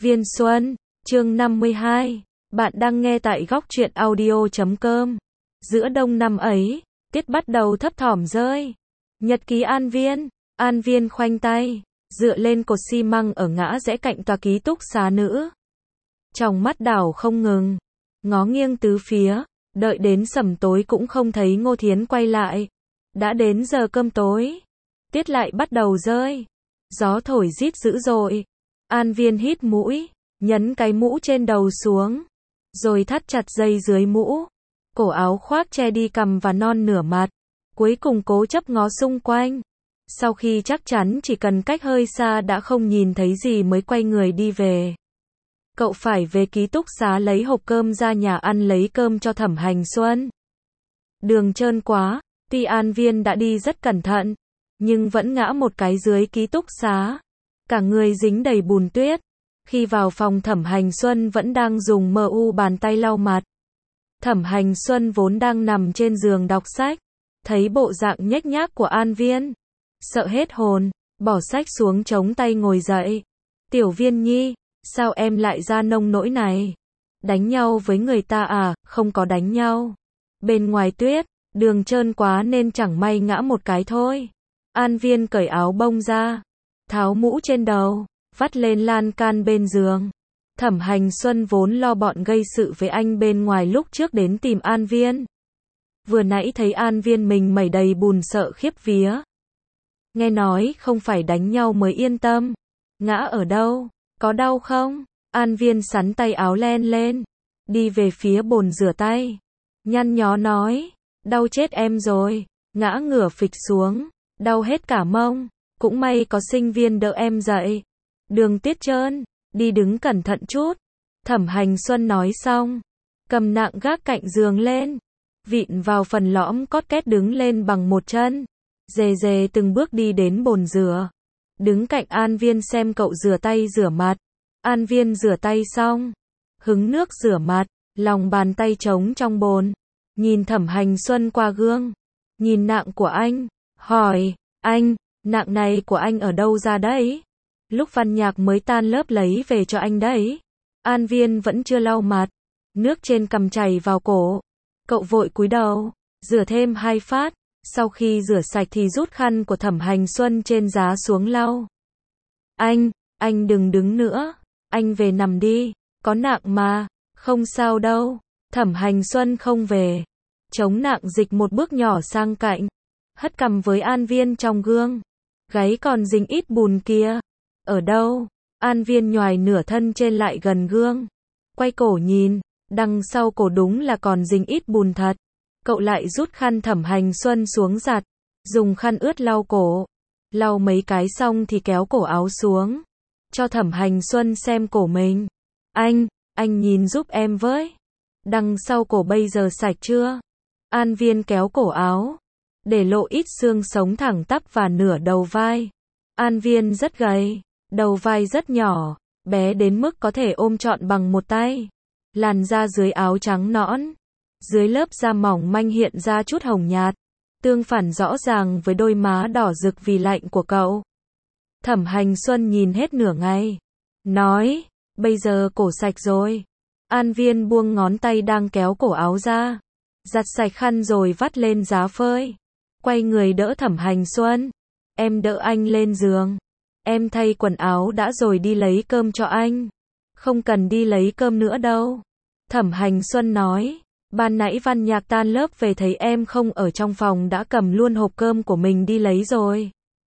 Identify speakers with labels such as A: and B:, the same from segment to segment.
A: Viên Xuân, chương 52. Bạn đang nghe tại góc truyện audio.com. Giữa đông năm ấy, tiết bắt đầu thấp thỏm rơi. Nhật ký An Viên. An Viên khoanh tay, dựa lên cột xi măng ở ngã rẽ cạnh tòa ký túc xá nữ. Trong mắt đảo không ngừng, ngó nghiêng tứ phía, đợi đến sẩm tối cũng không thấy Ngô Thiến quay lại. Đã đến giờ cơm tối, tiết lại bắt đầu rơi. Gió thổi rít dữ dội. An Viên hít mũi, nhấn cái mũ trên đầu xuống, rồi thắt chặt dây dưới mũ. Cổ áo khoác che đi cằm và non nửa mặt. Cuối cùng cố chấp ngó xung quanh. Sau khi chắc chắn chỉ cần cách hơi xa đã không nhìn thấy gì mới quay người đi về. Cậu phải về ký túc xá lấy hộp cơm ra nhà ăn lấy cơm cho Thẩm Hành Xuân. Đường trơn quá, tuy An Viên đã đi rất cẩn thận, nhưng vẫn ngã một cái dưới ký túc xá. Cả người dính đầy bùn tuyết. Khi vào phòng Thẩm Hành Xuân vẫn đang dùng bàn tay lau mặt. Thẩm Hành Xuân vốn đang nằm trên giường đọc sách, thấy bộ dạng nhếch nhác của An Viên, sợ hết hồn, bỏ sách xuống chống tay ngồi dậy. Tiểu Viên nhi, sao em lại ra nông nỗi này? Đánh nhau với người ta à? Không có đánh nhau. Bên ngoài tuyết, đường trơn quá nên chẳng may ngã một cái thôi. An Viên cởi áo bông ra, tháo mũ trên đầu, vắt lên lan can bên giường. Thẩm Hành Xuân vốn lo bọn gây sự với anh bên ngoài lúc trước đến tìm An Viên. Vừa nãy thấy An Viên mình mẩy đầy bùn sợ khiếp vía. Nghe nói không phải đánh nhau mới yên tâm. Ngã ở đâu? Có đau không? An Viên sắn tay áo len lên, đi về phía bồn rửa tay. Nhăn nhó nói, đau chết em rồi. Ngã ngửa phịch xuống, đau hết cả mông. Cũng may có sinh viên đỡ em dậy. Đường Tiết trơn, đi đứng cẩn thận chút. Thẩm Hành Xuân nói xong, cầm nạng gác cạnh giường lên, vịn vào phần lõm cót két đứng lên bằng một chân. Dề dề từng bước đi đến bồn rửa, đứng cạnh An Viên xem cậu rửa tay rửa mặt. An Viên rửa tay xong, hứng nước rửa mặt, lòng bàn tay trống trong bồn, nhìn Thẩm Hành Xuân qua gương, nhìn nạng của anh, hỏi, anh, nạng này của anh ở đâu ra đấy? Lúc Văn Nhạc mới tan lớp lấy về cho anh đấy. An Viên vẫn chưa lau mặt, nước trên cằm chảy vào cổ. Cậu vội cúi đầu, rửa thêm 2 phát, sau khi rửa sạch thì rút khăn của Thẩm Hành Xuân trên giá xuống lau. Anh đừng đứng nữa, anh về nằm đi, có nạng mà, không sao đâu. Thẩm Hành Xuân không về, chống nạng dịch một bước nhỏ sang cạnh, hất cằm với An Viên trong gương. Gáy còn dính ít bùn kia. Ở đâu? An Viên nhoài nửa thân trên lại gần gương, quay cổ nhìn, đằng sau cổ đúng là còn dính ít bùn thật. Cậu lại rút khăn Thẩm Hành Xuân xuống giặt, dùng khăn ướt lau cổ. Lau mấy cái xong thì kéo cổ áo xuống, cho Thẩm Hành Xuân xem cổ mình. Anh nhìn giúp em với. Đằng sau cổ bây giờ sạch chưa? An Viên kéo cổ áo, để lộ ít xương sống thẳng tắp và nửa đầu vai. An Viên rất gầy, đầu vai rất nhỏ, bé đến mức có thể ôm trọn bằng một tay. Làn da dưới áo trắng nõn, dưới lớp da mỏng manh hiện ra chút hồng nhạt, tương phản rõ ràng với đôi má đỏ rực vì lạnh của cậu. Thẩm Hành Xuân nhìn hết nửa ngày, nói, bây giờ cổ sạch rồi. An Viên buông ngón tay đang kéo cổ áo ra, giặt sạch khăn rồi vắt lên giá phơi. Quay người đỡ Thẩm Hành Xuân. Em đỡ anh lên giường. Em thay quần áo đã rồi đi lấy cơm cho anh. Không cần đi lấy cơm nữa đâu. Thẩm Hành Xuân nói, ban nãy Văn Nhạc tan lớp về thấy em không ở trong phòng đã cầm luôn hộp cơm của mình đi lấy rồi.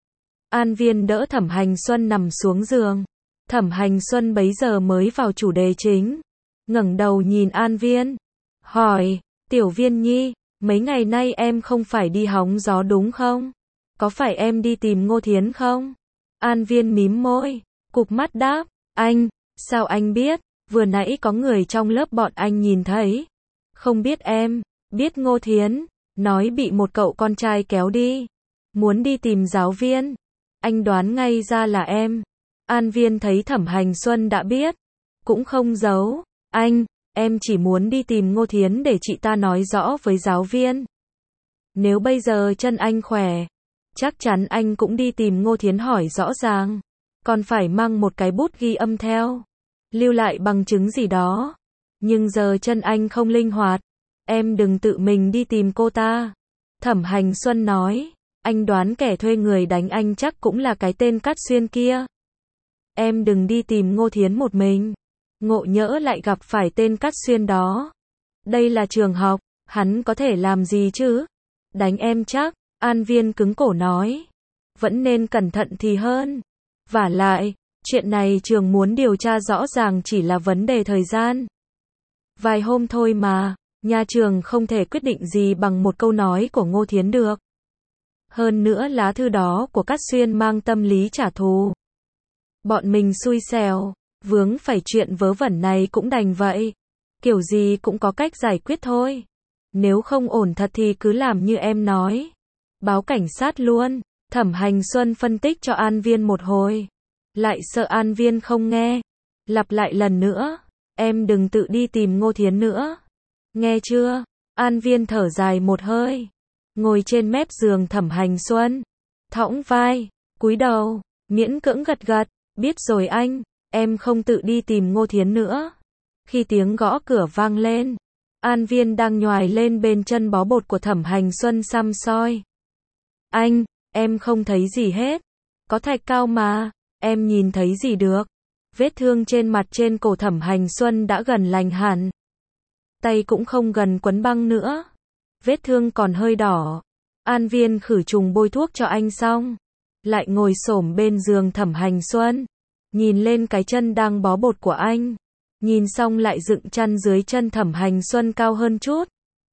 A: An Viên đỡ Thẩm Hành Xuân nằm xuống giường. Thẩm Hành Xuân bấy giờ mới vào chủ đề chính, ngẩng đầu nhìn An Viên, hỏi, Tiểu Viên nhi, mấy ngày nay em không phải đi hóng gió đúng không? Có phải em đi tìm Ngô Thiến không? An Viên mím môi, cụp mắt đáp, sao anh biết? Vừa nãy có người trong lớp bọn anh nhìn thấy. Không biết em, biết Ngô Thiến, nói bị một cậu con trai kéo đi, muốn đi tìm giáo viên. Anh đoán ngay ra là em. An Viên thấy Thẩm Hành Xuân đã biết, cũng không giấu, em chỉ muốn đi tìm Ngô Thiến để chị ta nói rõ với giáo viên. Nếu bây giờ chân anh khỏe, chắc chắn anh cũng đi tìm Ngô Thiến hỏi rõ ràng, còn phải mang một cái bút ghi âm theo. lưu lại bằng chứng gì đó. Nhưng giờ chân anh không linh hoạt. Em đừng tự mình đi tìm cô ta. Thẩm Hành Xuân nói. Anh đoán kẻ thuê người đánh anh chắc cũng là cái tên Cát Xuyên kia. Em đừng đi tìm Ngô Thiến một mình. Ngộ nhỡ lại gặp phải tên Cát Xuyên đó. Đây là trường học, hắn có thể làm gì chứ? Đánh em chắc. An Viên cứng cổ nói. Vẫn nên cẩn thận thì hơn. Vả lại, chuyện này trường muốn điều tra rõ ràng chỉ là vấn đề thời gian. Vài hôm thôi mà, nhà trường không thể quyết định gì bằng một câu nói của Ngô Thiến được. Hơn nữa lá thư đó của Cát Xuyên mang tâm lý trả thù. Bọn mình xui xẻo, vướng phải chuyện vớ vẩn này cũng đành vậy. Kiểu gì cũng có cách giải quyết thôi. Nếu không ổn thật thì cứ làm như em nói. Báo cảnh sát luôn. Thẩm Hành Xuân phân tích cho An Viên một hồi. Lại sợ An Viên không nghe. Lặp lại lần nữa. Em đừng tự đi tìm Ngô Thiến nữa. Nghe chưa? An Viên thở dài một hơi. Ngồi trên mép giường Thẩm Hành Xuân. Thõng vai, cúi đầu, miễn cưỡng gật gật. Biết rồi anh, em không tự đi tìm Ngô Thiến nữa. Khi tiếng gõ cửa vang lên, An Viên đang nhoài lên bên chân bó bột của Thẩm Hành Xuân xăm soi. Anh, em không thấy gì hết. Có thạch cao mà, em nhìn thấy gì được. Vết thương trên mặt trên cổ Thẩm Hành Xuân đã gần lành hẳn. Tay cũng không gần quấn băng nữa. Vết thương còn hơi đỏ. An Viên khử trùng bôi thuốc cho anh xong. Lại ngồi xổm bên giường Thẩm Hành Xuân. Nhìn lên cái chân đang bó bột của anh. Nhìn xong lại dựng chăn dưới chân Thẩm Hành Xuân cao hơn chút.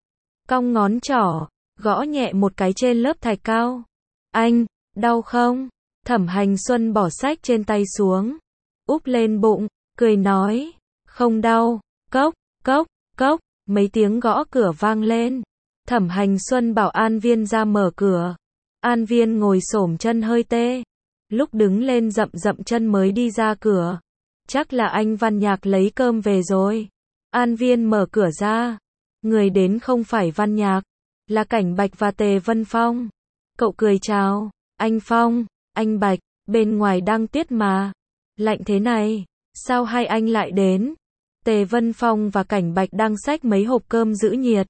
A: Cong ngón trỏ, gõ nhẹ một cái trên lớp thạch cao. Anh, đau không? Thẩm Hành Xuân bỏ sách trên tay xuống. Úp lên bụng, cười nói. Không đau. Cốc, cốc, cốc. Mấy tiếng gõ cửa vang lên. Thẩm Hành Xuân bảo An Viên ra mở cửa. An Viên ngồi xổm chân hơi tê. Lúc đứng lên dậm dậm chân mới đi ra cửa. Chắc là anh Văn Nhạc lấy cơm về rồi. An Viên mở cửa ra. Người đến không phải Văn Nhạc, là Cảnh Bạch và Tề Vân Phong. Cậu cười chào. Anh Phong, anh Bạch, bên ngoài đang tuyết mà. Lạnh thế này, sao hai anh lại đến? Tề Vân Phong và Cảnh Bạch đang xách mấy hộp cơm giữ nhiệt.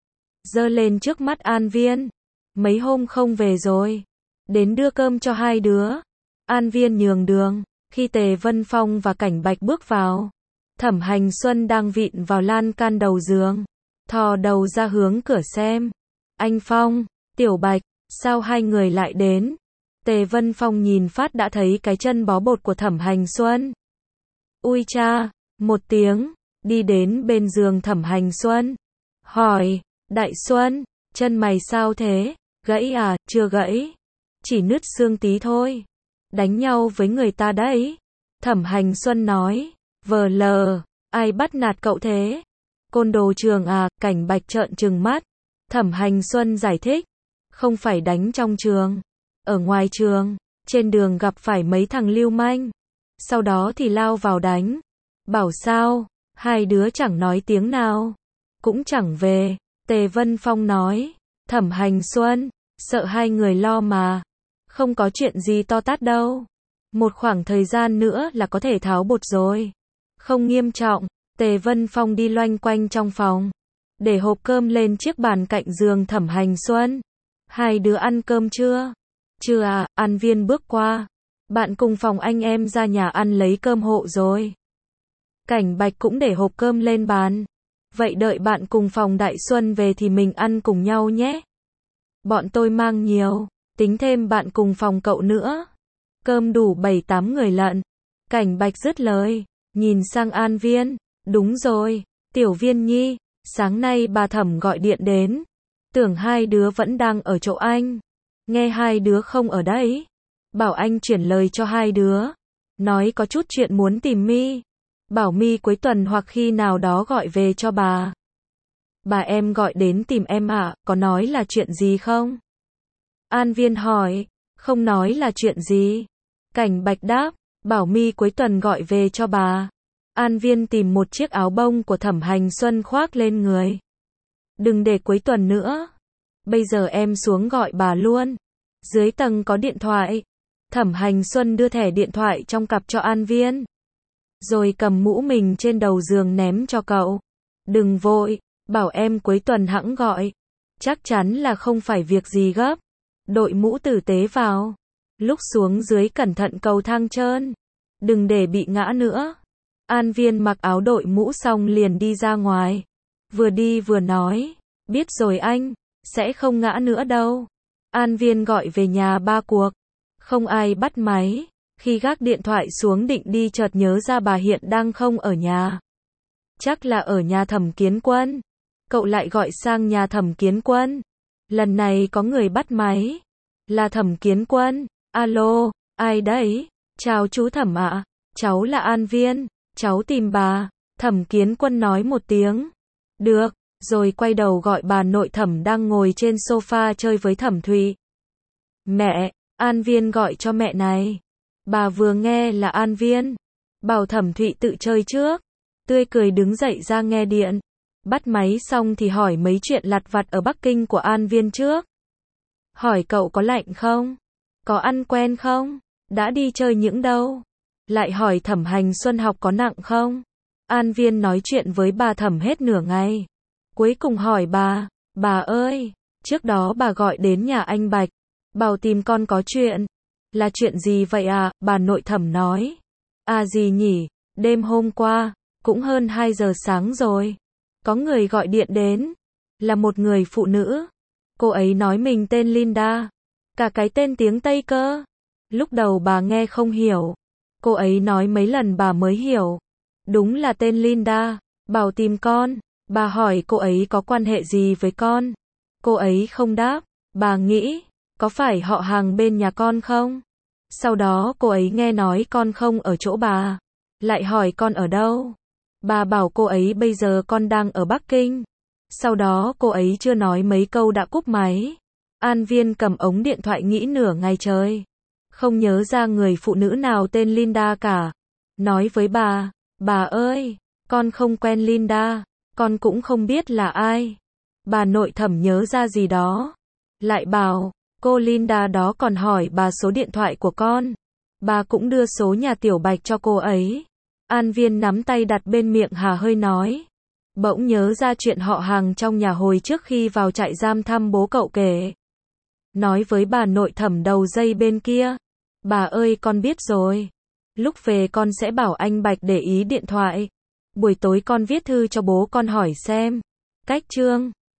A: Giơ lên trước mắt An Viên. Mấy hôm không về rồi. Đến đưa cơm cho hai đứa. An Viên nhường đường. Khi Tề Vân Phong và Cảnh Bạch bước vào, Thẩm Hành Xuân đang vịn vào lan can đầu giường. Thò đầu ra hướng cửa xem. Anh Phong, Tiểu Bạch, sao hai người lại đến? Tề Vân Phong nhìn phát đã thấy cái chân bó bột của Thẩm Hành Xuân. Ui cha, một tiếng, đi đến bên giường Thẩm Hành Xuân. Hỏi, Đại Xuân, chân mày sao thế? Gãy à? Chưa gãy. Chỉ nứt xương tí thôi. Đánh nhau với người ta đấy. Thẩm Hành Xuân nói. Vờ lờ, ai bắt nạt cậu thế? Côn đồ trường à? Cảnh Bạch trợn trừng mắt. Thẩm Hành Xuân giải thích. Không phải đánh trong trường. Ở ngoài trường, trên đường gặp phải mấy thằng lưu manh. Sau đó thì lao vào đánh. Bảo sao, hai đứa chẳng nói tiếng nào. Cũng chẳng về. Tề Vân Phong nói. Thẩm Hành Xuân, sợ hai người lo mà. Không có chuyện gì to tát đâu. Một khoảng thời gian nữa là có thể tháo bột rồi. Không nghiêm trọng. Tề Vân Phong đi loanh quanh trong phòng. Để hộp cơm lên chiếc bàn cạnh giường Thẩm Hành Xuân. Hai đứa ăn cơm chưa? Chưa à? An Viên bước qua. Bạn cùng phòng anh em ra nhà ăn lấy cơm hộ rồi. Cảnh Bạch cũng để hộp cơm lên bàn. Vậy đợi bạn cùng phòng Đại Xuân về thì mình ăn cùng nhau nhé. Bọn tôi mang nhiều. Tính thêm bạn cùng phòng cậu nữa. Cơm đủ 7-8 người lận. Cảnh Bạch dứt lời. Nhìn sang An Viên. Đúng rồi. Tiểu Viên nhi. Sáng nay bà Thẩm gọi điện đến. Tưởng hai đứa vẫn đang ở chỗ anh. Nghe hai đứa không ở đấy. Bảo anh chuyển lời cho hai đứa. Nói có chút chuyện muốn tìm Mi. Bảo Mi cuối tuần hoặc khi nào đó gọi về cho bà. Bà em gọi đến tìm em ạ, có nói là chuyện gì không? An Viên hỏi. Không nói là chuyện gì. Cảnh Bạch đáp. Bảo Mi cuối tuần gọi về cho bà. An Viên tìm một chiếc áo bông của Thẩm Hành Xuân khoác lên người. Đừng để cuối tuần nữa. Bây giờ em xuống gọi bà luôn. Dưới tầng có điện thoại. Thẩm Hành Xuân đưa thẻ điện thoại trong cặp cho An Viên. rồi cầm mũ mình trên đầu giường ném cho cậu. Đừng vội, bảo em cuối tuần hẵng gọi. Chắc chắn là không phải việc gì gấp. Đội mũ tử tế vào. Lúc xuống dưới cẩn thận cầu thang trơn. Đừng để bị ngã nữa. An Viên mặc áo đội mũ xong liền đi ra ngoài. Vừa đi vừa nói, biết rồi anh, sẽ không ngã nữa đâu. An Viên gọi về nhà 3 cuộc. Không ai bắt máy. Khi gác điện thoại xuống định đi chợt nhớ ra bà Hiện đang không ở nhà. Chắc là ở nhà Thẩm Kiến Quân. Cậu lại gọi sang nhà Thẩm Kiến Quân. Lần này có người bắt máy. Là Thẩm Kiến Quân. Alo, ai đấy? Chào chú Thẩm ạ. Cháu là An Viên. Cháu tìm bà. Thẩm Kiến Quân nói một tiếng. Được, rồi quay đầu gọi bà nội Thẩm đang ngồi trên sofa chơi với Thẩm Thụy. Mẹ, An Viên gọi cho mẹ này. Bà vừa nghe là An Viên. Bảo Thẩm Thụy tự chơi trước. Tươi cười đứng dậy ra nghe điện. Bắt máy xong thì hỏi mấy chuyện lặt vặt ở Bắc Kinh của An Viên trước. Hỏi cậu có lạnh không? Có ăn quen không? Đã đi chơi những đâu? Lại hỏi Thẩm Hành Xuân học có nặng không? An Viên nói chuyện với bà Thẩm hết nửa ngày. Cuối cùng hỏi bà ơi, trước đó bà gọi đến nhà anh Bạch, bảo tìm con có chuyện. Là chuyện gì vậy à? Bà nội Thẩm nói. À gì nhỉ, đêm hôm qua, cũng hơn 2 giờ sáng rồi. Có người gọi điện đến. Là một người phụ nữ. Cô ấy nói mình tên Linda. Cả cái tên tiếng Tây cơ. Lúc đầu bà nghe không hiểu. Cô ấy nói mấy lần bà mới hiểu. Đúng là tên Linda. Bảo tìm con. Bà hỏi cô ấy có quan hệ gì với con. Cô ấy không đáp. Bà nghĩ, có phải họ hàng bên nhà con không? Sau đó cô ấy nghe nói con không ở chỗ bà. Lại hỏi con ở đâu. Bà bảo cô ấy bây giờ con đang ở Bắc Kinh. Sau đó cô ấy chưa nói mấy câu đã cúp máy. An Viên cầm ống điện thoại nghĩ nửa ngày trời. Không nhớ ra người phụ nữ nào tên Linda cả. Nói với bà ơi, con không quen Linda, con cũng không biết là ai. Bà nội Thẩm nhớ ra gì đó. Lại bảo, cô Linda đó còn hỏi bà số điện thoại của con. Bà cũng đưa số nhà Tiểu Bạch cho cô ấy. An Viên nắm tay đặt bên miệng hà hơi nói. Bỗng nhớ ra chuyện họ hàng trong nhà hồi trước khi vào trại giam thăm bố cậu kể. Nói với bà nội Thẩm đầu dây bên kia. Bà ơi con biết rồi. Lúc về con sẽ bảo anh Bạch để ý điện thoại. Buổi tối con viết thư cho bố con hỏi xem. Cách chương